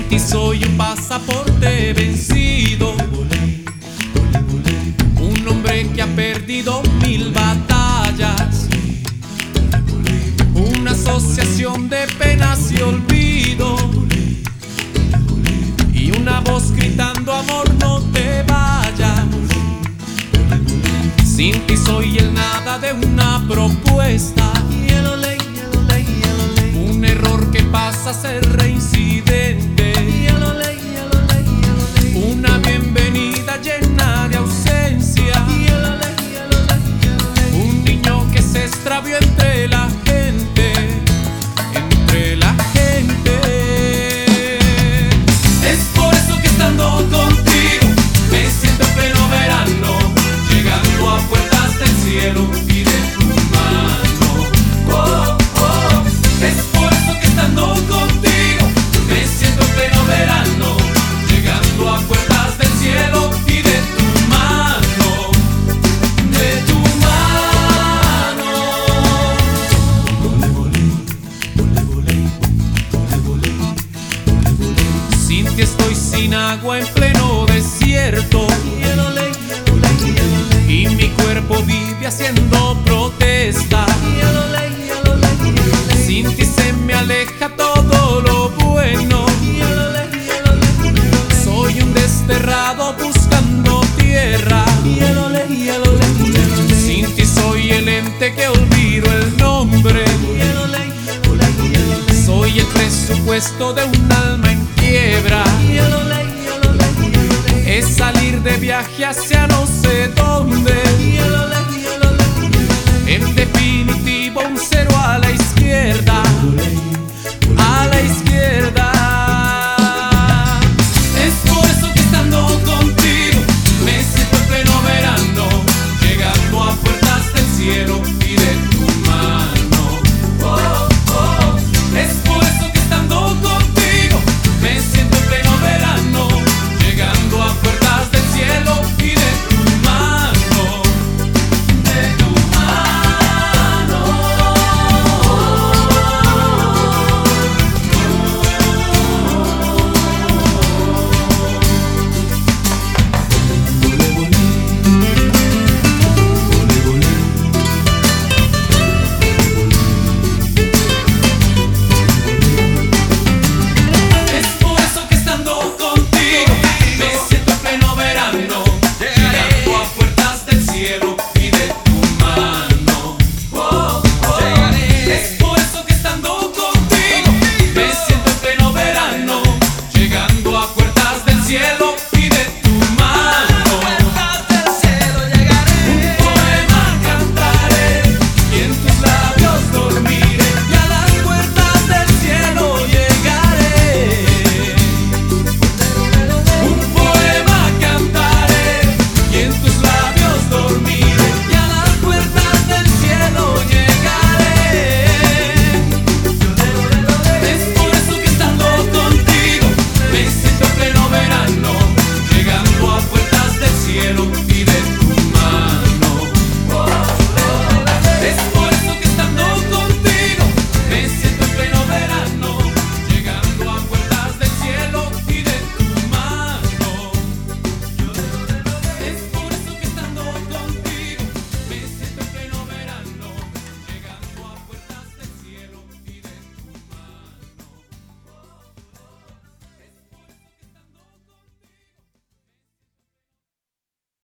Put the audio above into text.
ti soy un pasaporte vencido, un hombre que ha perdido 1000 batallas, una asociación de penas y olvido, y una voz gritando: amor, no te vayas. Sin ti soy el nada de una propuesta, un error que pasa a ser reincidente, una bienvenida llena de ausencia, un niño que se extravió entre la gente, entre la gente. Es por eso que estando contigo me siento en pleno verano, llegando a puertas del cielo y de tu mano. Oh, oh. Es por eso que estando contigo me siento en pleno verano, llegando a puertas del cielo y de tu mano, de tu mano. Sin ti estoy sin agua en pleno desierto, y mi cuerpo vive haciendo protesta. Sin ti se me aleja todo lo bueno, soy un desterrado buscando tierra. Sin ti soy el ente que olvido el nombre, soy el presupuesto de